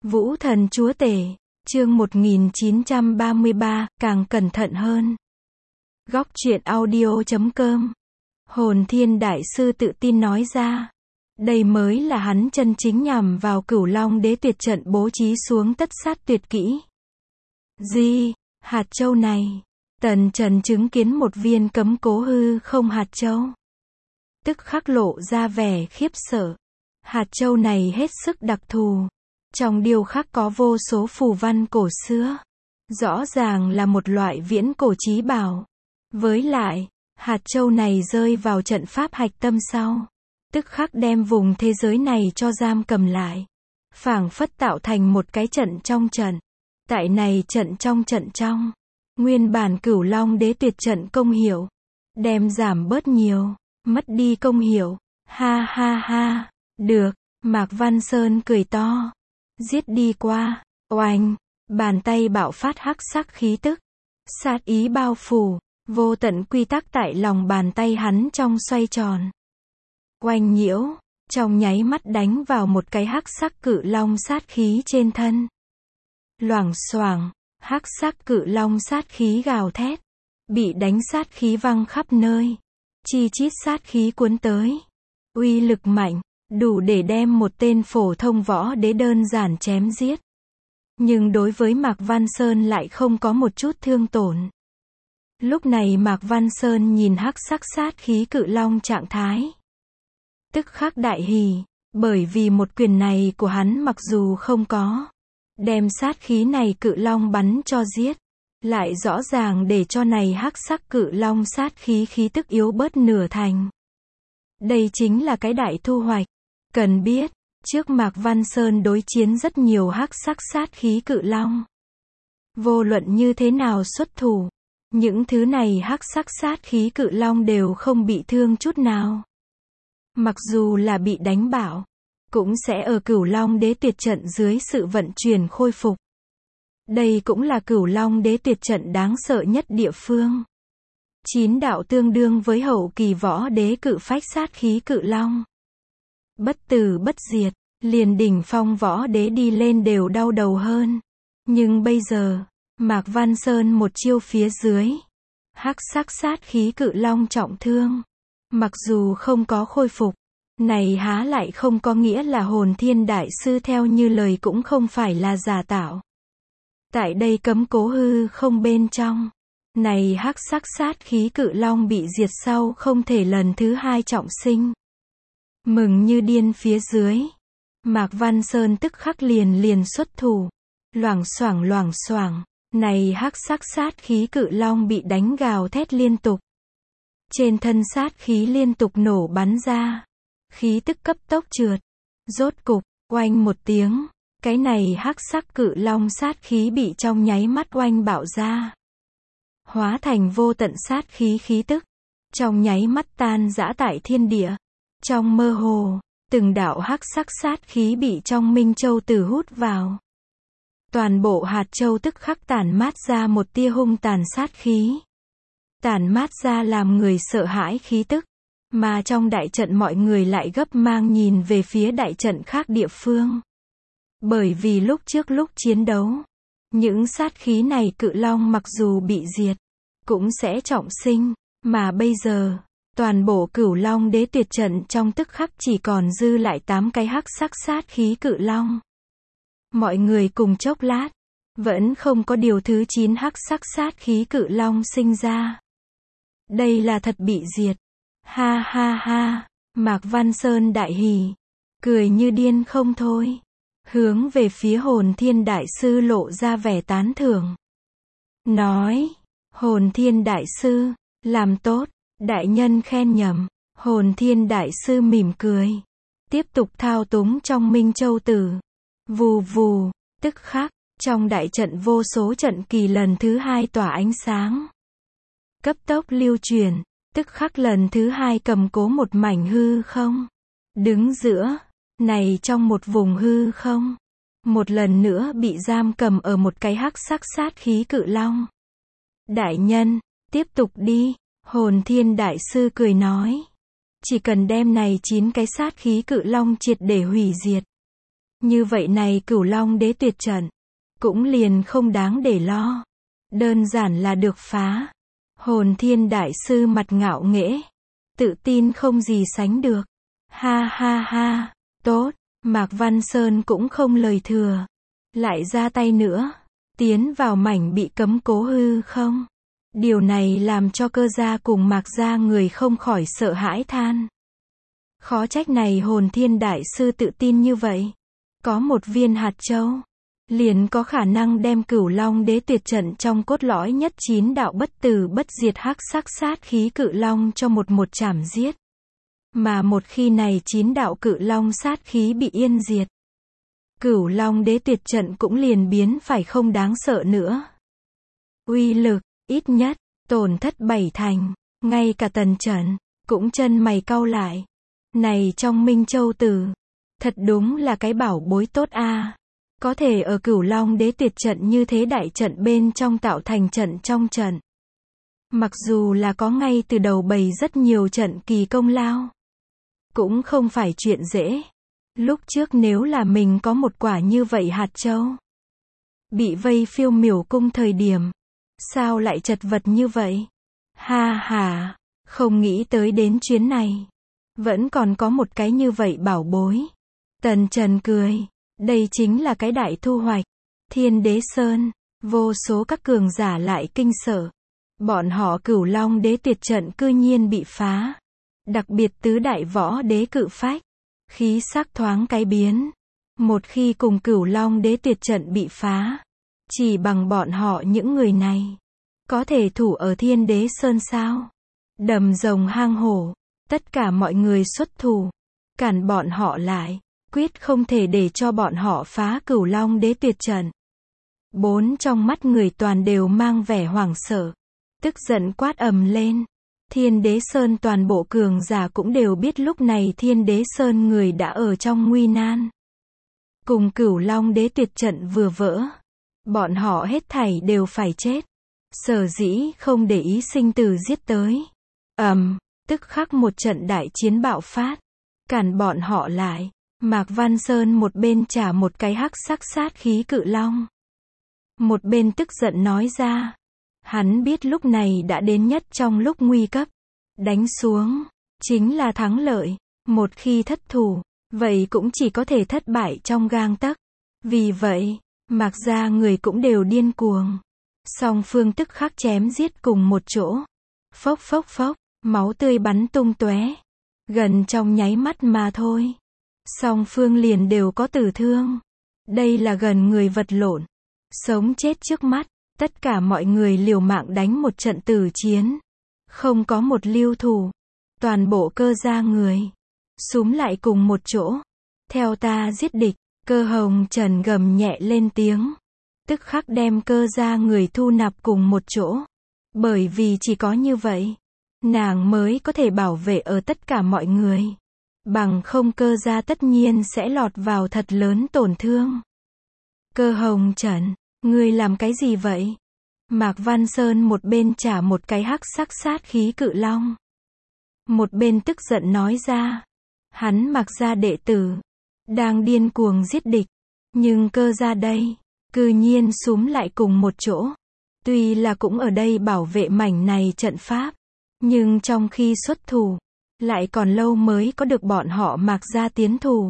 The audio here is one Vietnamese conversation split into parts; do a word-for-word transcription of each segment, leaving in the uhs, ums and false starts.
Vũ thần chúa tể, chương một nghìn chín trăm ba mươi ba, càng cẩn thận hơn. Góc truyện audio chấm com. Hồn Thiên Đại Sư tự tin nói ra. Đây mới là hắn chân chính nhằm vào Cửu Long Đế tuyệt trận bố trí xuống tất sát tuyệt kỹ. Gì? Hạt châu này. Tần Trần chứng kiến một viên cấm cố hư không hạt châu. Tức khắc lộ ra vẻ khiếp sợ. Hạt châu này hết sức đặc thù. Trong điêu khắc có vô số phù văn cổ xưa. Rõ ràng là một loại viễn cổ chí bảo. Với lại, hạt châu này rơi vào trận pháp hạch tâm sau. Tức khắc đem vùng thế giới này cho giam cầm lại. Phảng phất tạo thành một cái trận trong trận. Tại này trận trong trận trong. Nguyên bản Cửu Long Đế tuyệt trận công hiệu. Đem giảm bớt nhiều. Mất đi công hiệu. Ha ha ha. Được. Mạc Văn Sơn cười to. Giết đi qua. Oanh. Bàn tay bạo phát hắc sắc khí tức. Sát ý bao phủ. Vô tận quy tắc tại lòng bàn tay hắn trong xoay tròn. Oanh nhiễu. Trong nháy mắt đánh vào một cái hắc sắc cự long sát khí trên thân. Loảng xoảng. Hắc sắc cự long sát khí gào thét. Bị đánh sát khí văng khắp nơi. Chi chít sát khí cuốn tới. Uy lực mạnh. Đủ để đem một tên phổ thông võ đế đơn giản chém giết. Nhưng đối với Mạc Văn Sơn lại không có một chút thương tổn. Lúc này Mạc Văn Sơn nhìn hắc sắc sát khí cự long trạng thái. Tức khắc đại hỉ, bởi vì một quyền này của hắn mặc dù không có. Đem sát khí này cự long bắn cho giết. Lại rõ ràng để cho này hắc sắc cự long sát khí khí tức yếu bớt nửa thành. Đây chính là cái đại thu hoạch. Cần biết, trước Mạc Văn Sơn đối chiến rất nhiều hắc sắc sát khí cự long. Vô luận như thế nào xuất thủ, những thứ này hắc sắc sát khí cự long đều không bị thương chút nào. Mặc dù là bị đánh bạo, cũng sẽ ở Cửu Long Đế tuyệt trận dưới sự vận chuyển khôi phục. Đây cũng là Cửu Long Đế tuyệt trận đáng sợ nhất địa phương. Chín đạo tương đương với hậu kỳ võ đế cự phách sát khí cự long. Bất tử bất diệt, liền đỉnh phong võ đế đi lên đều đau đầu hơn. Nhưng bây giờ, Mạc Văn Sơn một chiêu phía dưới. Hắc sắc sát khí cự long trọng thương. Mặc dù không có khôi phục, này há lại không có nghĩa là Hồn Thiên Đại Sư theo như lời cũng không phải là giả tạo. Tại đây cấm cố hư không bên trong. Này hắc sắc sát khí cự long bị diệt sau không thể lần thứ hai trọng sinh. Mừng như điên phía dưới. Mạc Văn Sơn tức khắc liền liền xuất thủ. Loảng xoảng loảng xoảng. Này hắc sắc sát khí cự long bị đánh gào thét liên tục. Trên thân sát khí liên tục nổ bắn ra. Khí tức cấp tốc trượt. Rốt cục, oanh một tiếng. Cái này hắc sắc cự long sát khí bị trong nháy mắt oanh bạo ra. Hóa thành vô tận sát khí khí tức. Trong nháy mắt tan rã tại thiên địa. Trong mơ hồ, từng đạo hắc sắc sát khí bị trong Minh Châu Tử hút vào. Toàn bộ hạt châu tức khắc tản mát ra một tia hung tàn sát khí. Tản mát ra làm người sợ hãi khí tức. Mà trong đại trận mọi người lại gấp mang nhìn về phía đại trận khác địa phương. Bởi vì lúc trước lúc chiến đấu, những sát khí này cự long mặc dù bị diệt, cũng sẽ trọng sinh. Mà bây giờ, toàn bộ Cửu Long Đế tuyệt trận trong tức khắc chỉ còn dư lại tám cái hắc sắc sát khí cự long. Mọi người cùng chốc lát, vẫn không có điều thứ chín hắc sắc sát khí cự long sinh ra. Đây là thật bị diệt. Ha ha ha, Mạc Văn Sơn đại hỉ, cười như điên không thôi. Hướng về phía Hồn Thiên Đại Sư lộ ra vẻ tán thưởng. Nói, Hồn Thiên Đại Sư, làm tốt. Đại nhân khen nhầm. Hồn Thiên Đại Sư mỉm cười. Tiếp tục thao túng trong Minh Châu Tử. Vù vù, tức khắc, trong đại trận vô số trận kỳ lần thứ hai tỏa ánh sáng. Cấp tốc lưu truyền, tức khắc lần thứ hai cầm cố một mảnh hư không. Đứng giữa, này trong một vùng hư không. Một lần nữa bị giam cầm ở một cái hắc sắc sát khí cự long. Đại nhân, tiếp tục đi. Hồn Thiên Đại Sư cười nói. Chỉ cần đem này chín cái sát khí cự long triệt để hủy diệt. Như vậy này Cửu Long Đế tuyệt trận, cũng liền không đáng để lo. Đơn giản là được phá. Hồn Thiên Đại Sư mặt ngạo nghễ, tự tin không gì sánh được. Ha ha ha, tốt, Mạc Văn Sơn cũng không lời thừa. Lại ra tay nữa, tiến vào mảnh bị cấm cố hư không? Điều này làm cho Cơ gia cùng Mạc gia người không khỏi sợ hãi than. Khó trách này Hồn Thiên Đại Sư tự tin như vậy. Có một viên hạt châu, liền có khả năng đem Cửu Long Đế tuyệt trận trong cốt lõi nhất chín đạo bất tử bất diệt hắc sắc sát khí cự long cho một một chảm giết. Mà một khi này chín đạo cự long sát khí bị yên diệt, Cửu Long Đế tuyệt trận cũng liền biến phải không đáng sợ nữa. Uy lực, ít nhất, tổn thất bảy thành, ngay cả Tần Chẩn, cũng chân mày cau lại. Này trong Minh Châu Tử, thật đúng là cái bảo bối tốt a. À. Có thể ở Cửu Long Đế tuyệt trận như thế đại trận bên trong tạo thành trận trong trận. Mặc dù là có ngay từ đầu bày rất nhiều trận kỳ công lao, cũng không phải chuyện dễ. Lúc trước nếu là mình có một quả như vậy hạt châu, bị vây Phiêu Miểu cung thời điểm, sao lại chật vật như vậy? Ha ha, không nghĩ tới đến chuyến này, vẫn còn có một cái như vậy bảo bối. Tần Trần cười, đây chính là cái đại thu hoạch. Thiên Đế Sơn, vô số các cường giả lại kinh sợ. Bọn họ Cửu Long Đế tuyệt trận cư nhiên bị phá. Đặc biệt tứ đại võ đế cự phách, khí sắc thoáng cái biến. Một khi cùng Cửu Long Đế tuyệt trận bị phá, chỉ bằng bọn họ những người này, có thể thủ ở Thiên Đế Sơn sao? Đầm rồng hang hổ, tất cả mọi người xuất thủ, cản bọn họ lại, quyết không thể để cho bọn họ phá Cửu Long Đế tuyệt trận. Bốn trong mắt người toàn đều mang vẻ hoảng sợ, tức giận quát ầm lên. Thiên Đế Sơn toàn bộ cường giả cũng đều biết lúc này Thiên Đế Sơn người đã ở trong nguy nan. Cùng Cửu Long Đế tuyệt trận vừa vỡ, bọn họ hết thảy đều phải chết. Sở dĩ không để ý sinh tử giết tới. Ầm, um, tức khắc một trận đại chiến bạo phát, cản bọn họ lại. Mạc Văn Sơn một bên trả một cái hắc sắc sát khí cự long, một bên tức giận nói ra. Hắn biết lúc này đã đến nhất trong lúc nguy cấp, đánh xuống, chính là thắng lợi. Một khi thất thủ, vậy cũng chỉ có thể thất bại trong gang tấc. Vì vậy, Mạc gia người cũng đều điên cuồng. Song phương tức khắc chém giết cùng một chỗ. Phốc phốc phốc, máu tươi bắn tung tóe. Gần trong nháy mắt mà thôi, song phương liền đều có tử thương. Đây là gần người vật lộn, sống chết trước mắt. Tất cả mọi người liều mạng đánh một trận tử chiến, không có một lưu thủ. Toàn bộ Cơ gia người xúm lại cùng một chỗ, theo ta giết địch. Cơ Hồng Trần gầm nhẹ lên tiếng, tức khắc đem Cơ gia người thu nạp cùng một chỗ. Bởi vì chỉ có như vậy, nàng mới có thể bảo vệ ở tất cả mọi người. Bằng không Cơ gia tất nhiên sẽ lọt vào thật lớn tổn thương. Cơ Hồng Trần, ngươi làm cái gì vậy? Mạc Văn Sơn một bên trả một cái hắc sắc sát khí cự long, một bên tức giận nói ra. Hắn Mạc gia đệ tử, đang điên cuồng giết địch, nhưng Cơ gia đây, cư nhiên xúm lại cùng một chỗ. Tuy là cũng ở đây bảo vệ mảnh này trận pháp, nhưng trong khi xuất thủ, lại còn lâu mới có được bọn họ Mạc gia tiến thủ.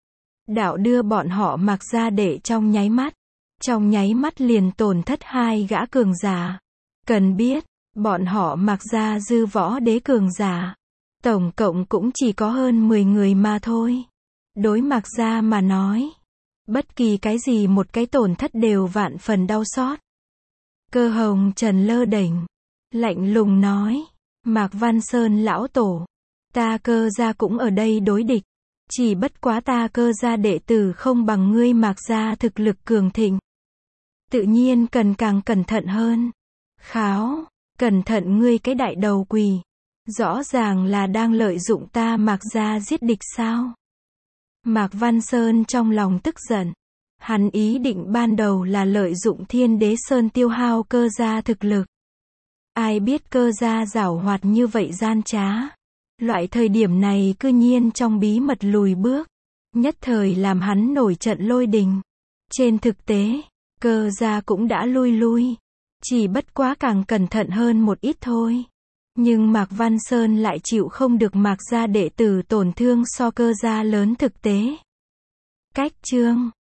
Đạo đưa bọn họ Mạc gia đệ trong nháy mắt. Trong nháy mắt liền tổn thất hai gã cường giả. Cần biết, bọn họ Mạc gia dư võ đế cường giả, tổng cộng cũng chỉ có hơn mười người mà thôi. Đối Mạc gia mà nói, bất kỳ cái gì một cái tổn thất đều vạn phần đau xót. Cơ Hồng Trần lơ đễnh, lạnh lùng nói, Mạc Văn Sơn lão tổ, ta Cơ gia cũng ở đây đối địch. Chỉ bất quá ta Cơ gia đệ tử không bằng ngươi Mạc gia thực lực cường thịnh. Tự nhiên cần càng cẩn thận hơn. Kháo, cẩn thận ngươi cái đại đầu quỷ. Rõ ràng là đang lợi dụng ta Mạc gia giết địch sao? Mạc Văn Sơn trong lòng tức giận. Hắn ý định ban đầu là lợi dụng Thiên Đế Sơn tiêu hao Cơ gia thực lực. Ai biết Cơ gia giảo hoạt như vậy gian trá. Loại thời điểm này cư nhiên trong bí mật lùi bước. nhất thời làm hắn nổi trận lôi đình. Trên thực tế, Cơ gia cũng đã lui lui, chỉ bất quá càng cẩn thận hơn một ít thôi. Nhưng Mạc Văn Sơn lại chịu không được Mạc gia đệ tử tổn thương so Cơ gia lớn thực tế. Cách chương